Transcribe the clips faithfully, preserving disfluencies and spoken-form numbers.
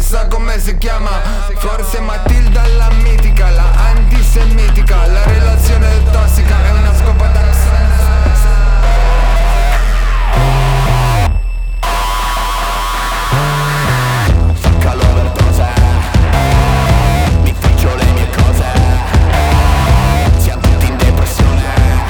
sa come si chiama. Forse Matilda la mitica, la antisemitica. La relazione tossica è una scopa da Calo overdose, mi faccio le mie cose, siamo tutti in depressione,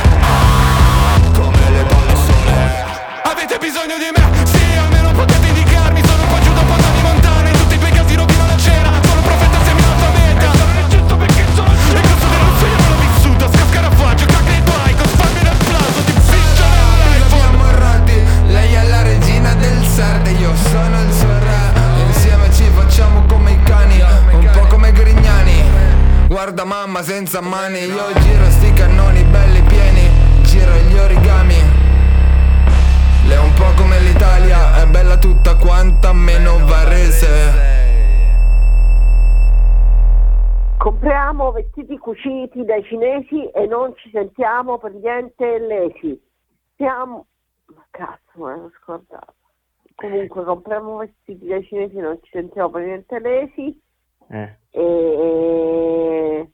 come le bolle sole. Avete bisogno di me? Sì, almeno potete indicarmi. Sono qua giù da Pontani Montana, in tutti i tuoi casi rovino la cena. Sono profeta semi-analfabeta, non è giusto perché sono giù. E questo dello sogno me l'ho vissuto, scascarafaggio, cacca i tuoi, con spalmi nel plauso, ti fischio nell'iPhone. Abbiamo errati, lei è la regina del Serde, io sono il suo re. Insieme ci facciamo come i cani, un po' come Grignani. Guarda mamma senza mani, io giro sti cannoni belli pieni, giro gli origami. Lei è un po' come l'Italia, è bella tutta quanta meno Varese. Compriamo vestiti cuciti dai cinesi e non ci sentiamo per niente lesi. Siamo... Ma cazzo, me l'ho scordato. Comunque compriamo vestiti dai cinesi e non ci sentiamo per niente lesi. Eh. E...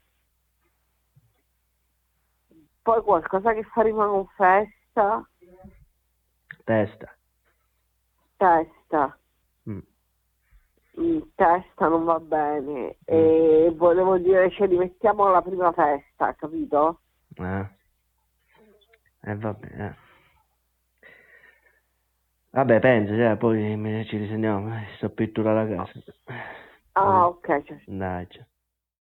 Poi qualcosa che fa rima con festa. Testa. Testa. Mm. Mm, testa non va bene. E volevo dire, ce li mettiamo alla prima festa, capito? Eh. Eh vabbè, eh. Vabbè, penso, cioè, poi mi- ci risentiamo. eh, Sto pittura la casa. Ah, ok. Cioè. Dai, ciao.